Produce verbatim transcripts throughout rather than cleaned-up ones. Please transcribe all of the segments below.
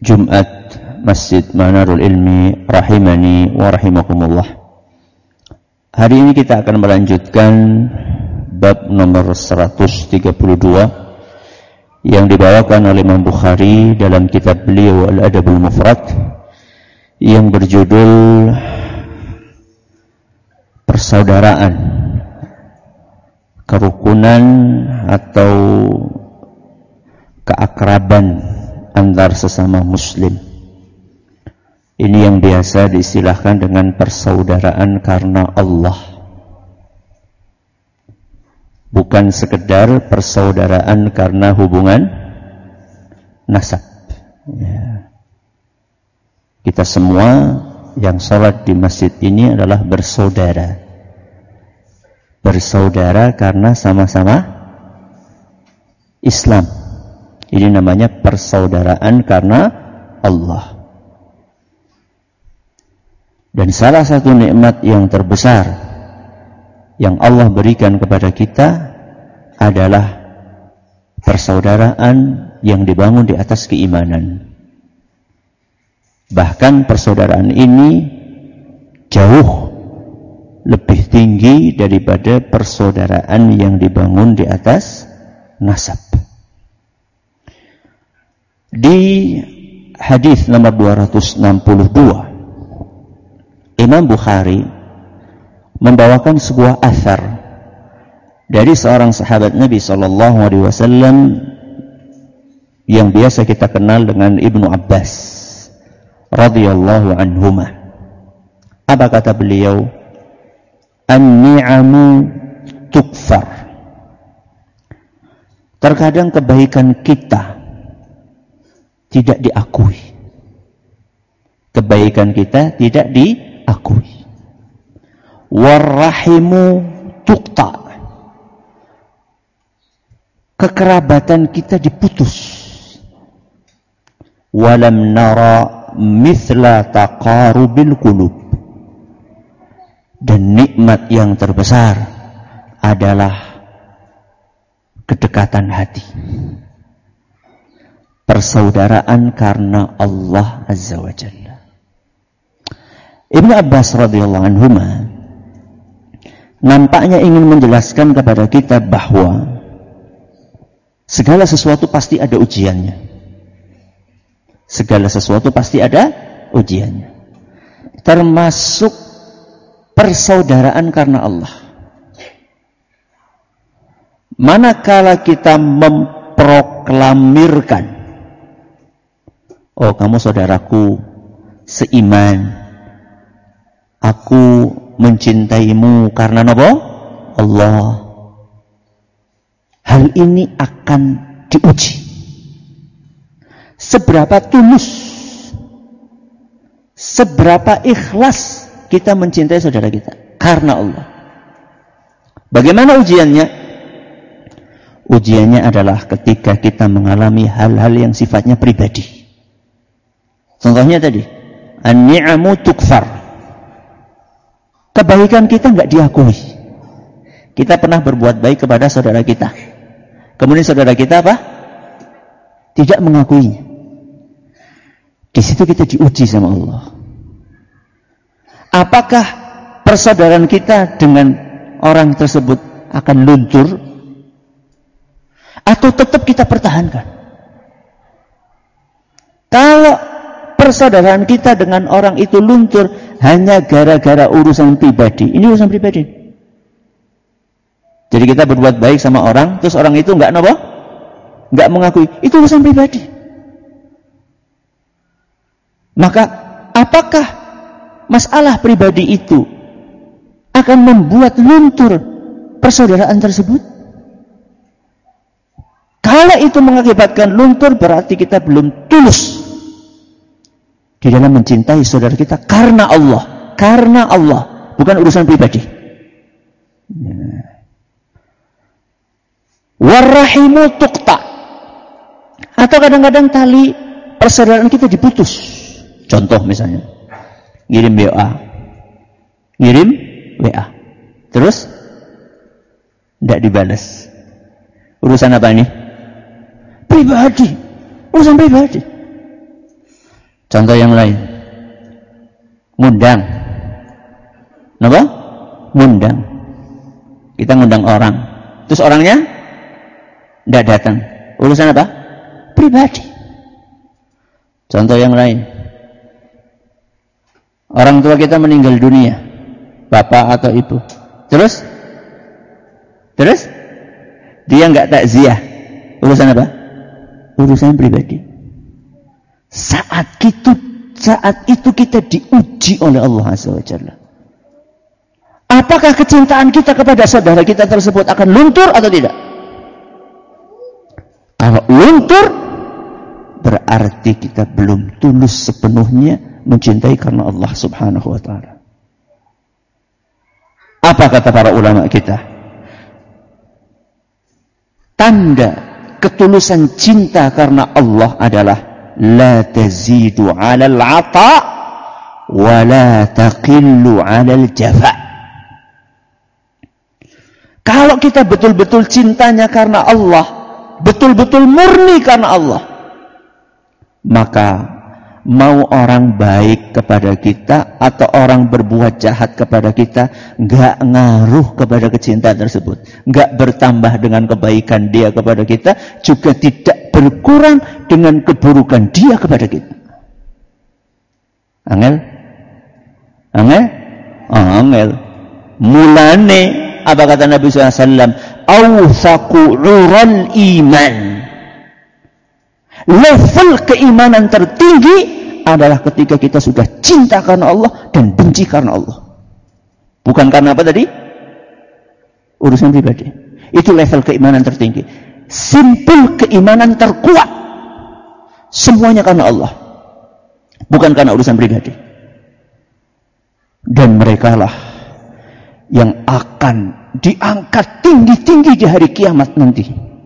Jumat Masjid Manarul Ilmi rahimani wa rahimakumullah. Hari ini kita akan melanjutkan bab nomor seratus tiga puluh dua yang dibawakan oleh Imam Bukhari dalam kitab beliau Al-Adabul Mufrad yang berjudul persaudaraan, kerukunan atau keakraban antar sesama muslim. Ini yang biasa diistilahkan dengan persaudaraan karena Allah. Bukan sekedar persaudaraan karena hubungan nasab. Ya. Kita semua yang sholat di masjid ini adalah bersaudara. Bersaudara karena sama-sama Islam. Ini namanya persaudaraan karena Allah. Dan salah satu nikmat yang terbesar yang Allah berikan kepada kita adalah persaudaraan yang dibangun di atas keimanan. Bahkan persaudaraan ini jauh lebih tinggi daripada persaudaraan yang dibangun di atas nasab. Di hadis nomor dua ratus enam puluh dua, Imam Bukhari membawakan sebuah athar dari seorang sahabat Nabi sallallahu alaihi wasallam yang biasa kita kenal dengan Ibnu Abbas radhiyallahu anhuma. Apa kata beliau? An-ni'amu tukfar. Terkadang kebaikan kita tidak diakui. Kebaikan kita tidak diakui. Warrahimu tuqta. Kekerabatan kita diputus. Walam nara mithla taqarubil qulub. Dan nikmat yang terbesar adalah kedekatan hati. Persaudaraan karena Allah Azza wa Jalla. Ibnu Abbas radhiyallahu anhuma nampaknya ingin menjelaskan kepada kita bahwa segala sesuatu pasti ada ujiannya. Segala sesuatu pasti ada ujiannya. Termasuk persaudaraan karena Allah. Manakala kita memproklamirkan, oh kamu saudaraku seiman, aku mencintaimu karena apa? Allah. Hal ini akan diuji. Seberapa tulus, seberapa ikhlas kita mencintai saudara kita karena Allah. Bagaimana ujiannya? Ujiannya adalah ketika kita mengalami hal-hal yang sifatnya pribadi. Contohnya tadi, an-ni'amu tukfar. Kebaikan kita enggak diakui. Kita pernah berbuat baik kepada saudara kita. Kemudian saudara kita apa? Tidak mengakuinya. Di situ kita diuji sama Allah. Apakah persaudaraan kita dengan orang tersebut akan luntur? Atau tetap kita pertahankan? Kalau persaudaraan kita dengan orang itu luntur hanya gara-gara urusan pribadi. Ini urusan pribadi. Jadi kita berbuat baik sama orang, terus orang itu enggak apa? Enggak mengakui. Itu urusan pribadi. Maka apakah masalah pribadi itu akan membuat luntur persaudaraan tersebut? Kalau itu mengakibatkan luntur, berarti kita belum tulus di dalam mencintai saudara kita karena Allah. Karena Allah, bukan urusan pribadi. Warrahimu tuqta. Atau kadang-kadang tali persaudaraan kita diputus. Contoh misalnya, ngirim W A. Ngirim W A. Terus tidak dibalas. Urusan apa ini? Pribadi. Urusan pribadi. Contoh yang lain. Ngundang. Kenapa? Ngundang. Kita ngundang orang. Terus orangnya tidak datang. Urusan apa? Pribadi. Contoh yang lain. Orang tua kita meninggal dunia. Bapak atau ibu. Terus? Terus? Dia nggak takziah. Urusan apa? Urusan pribadi. Saat itu, saat itu kita diuji oleh Allah Azza wa Jalla. Apakah kecintaan kita kepada saudara kita tersebut akan luntur atau tidak? Kalau luntur, berarti kita belum tulus sepenuhnya mencintai karena Allah Subhanahu wa Ta'ala. Apa kata para ulama kita? Tanda ketulusan cinta karena Allah adalah la tazidu 'alal 'ata wa la taqillu 'alal jafa. Kalau kita betul-betul cintanya karena Allah, betul-betul murni karena Allah, maka mau orang baik kepada kita atau orang berbuat jahat kepada kita, nggak ngaruh kepada kecintaan tersebut, nggak bertambah dengan kebaikan dia kepada kita, juga tidak berkurang dengan keburukan dia kepada kita. Angel, angel, oh, angel. Mulane apa kata Nabi sallallahu alaihi wasallam? Awthaqu 'ural iman. Level keimanan tertinggi adalah ketika kita sudah cinta karena Allah dan benci karena Allah. Bukan karena apa tadi? Urusan pribadi. Itu level keimanan tertinggi. Simpul keimanan terkuat. Semuanya karena Allah. Bukan karena urusan pribadi. Dan merekalah yang akan diangkat tinggi-tinggi di hari kiamat nanti.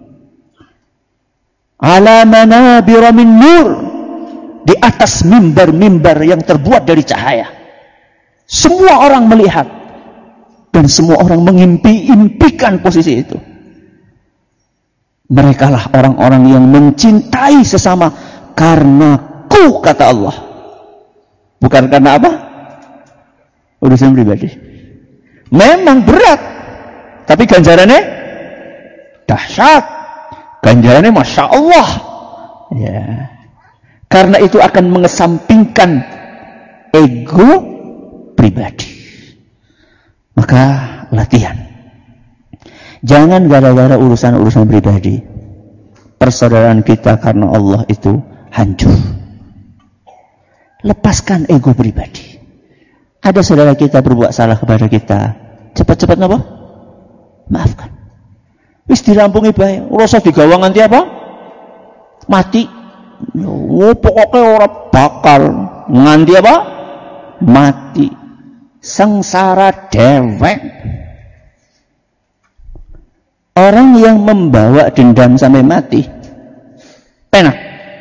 Ala manabira min nur, di atas mimbar-mimbar yang terbuat dari cahaya. Semua orang melihat dan semua orang mengimpi-impikan posisi itu. Merekalah orang-orang yang mencintai sesama karena ku, kata Allah. Bukan karena apa? Urusan pribadi. Memang berat, tapi ganjarannya dahsyat. Ganjarannya Masya Allah. Ya. Karena itu akan mengesampingkan ego pribadi. Maka latihan. Jangan gara-gara urusan-urusan pribadi persaudaraan kita karena Allah itu hancur. Lepaskan ego pribadi. Ada saudara kita berbuat salah kepada kita, cepat-cepat apa? Maafkan. Wis dirampungi bae, ora usah digawang nganti apa? Mati. Oh, pokoknya orang bakal nganti apa? Mati. Sengsara dewek. Orang yang membawa dendam sampai mati, enak?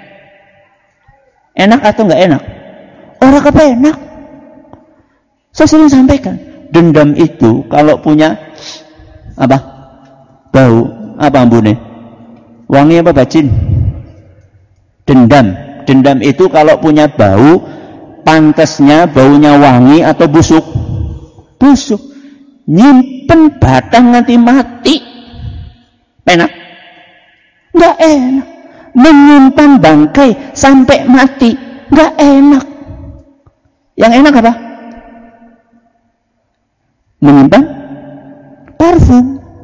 Enak atau enggak enak? Orang apa enak? Saya sering sampaikan, dendam itu kalau punya apa? Bau, apa ambune? Wangi apa bacin? Dendam. Dendam itu kalau punya bau, pantasnya baunya wangi atau busuk? Busuk. Nyimpen batang nanti mati. Enak? Enggak enak. Menyimpan bangkai sampai mati, enggak enak. Yang enak apa? Menyimpan parfum.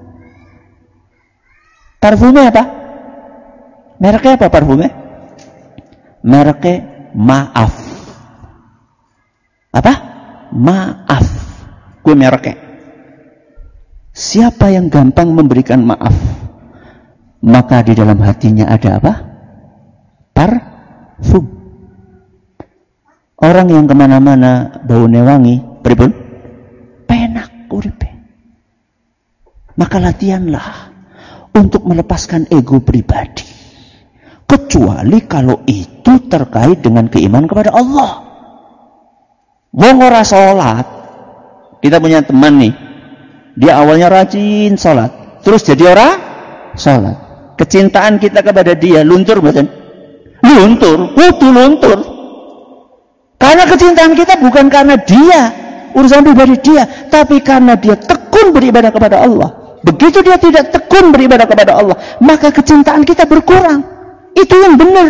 Parfumnya apa? Mereknya apa parfumnya? Mereknya maaf. Apa? Maaf. Gue mereknya. Siapa yang gampang memberikan maaf, maka di dalam hatinya ada apa? Parfum. Orang yang kemana-mana baunya wangi, pripun? Penak uripe. Maka latihanlah untuk melepaskan ego pribadi. Kecuali kalau itu terkait dengan keimanan kepada Allah. Wong ora salat. Kita punya teman nih. Dia awalnya rajin salat, terus jadi ora salat. Kecintaan kita kepada dia luntur mboten? Luntur, kudu luntur. Karena kecintaan kita bukan karena dia, urusan pribadi dia, tapi karena dia tekun beribadah kepada Allah. Begitu dia tidak tekun beribadah kepada Allah, maka kecintaan kita berkurang. Itu yang benar.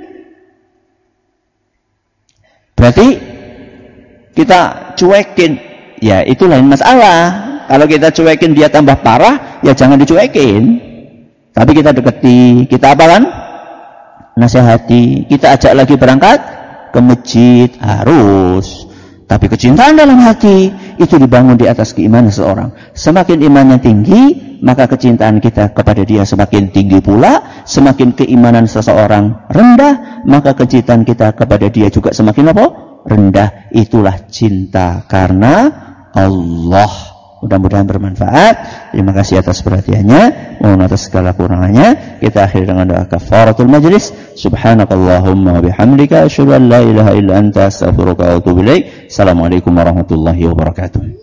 Berarti kita cuekin, ya itu lain masalah. Kalau kita cuekin dia tambah parah, ya jangan dicuekin. Tapi kita deketi, kita apa kan? Nasihati, kita ajak lagi berangkat ke masjid, harus. Tapi kecintaan dalam hati itu dibangun di atas keimanan seseorang. Semakin imannya tinggi, maka kecintaan kita kepada dia semakin tinggi pula. Semakin keimanan seseorang rendah, maka kecintaan kita kepada dia juga semakin apa? Rendah. Itulah cinta karena Allah. Mudah-mudahan bermanfaat. Terima kasih atas perhatiannya. Mohon atas segala kurangannya. Kita akhiri dengan doa kafaratul majlis. Subhanakallahumma bihamdika asyhadu an la ilaha illa anta astaghfiruka wa atubu ilaik. Assalamualaikum warahmatullahi wabarakatuh.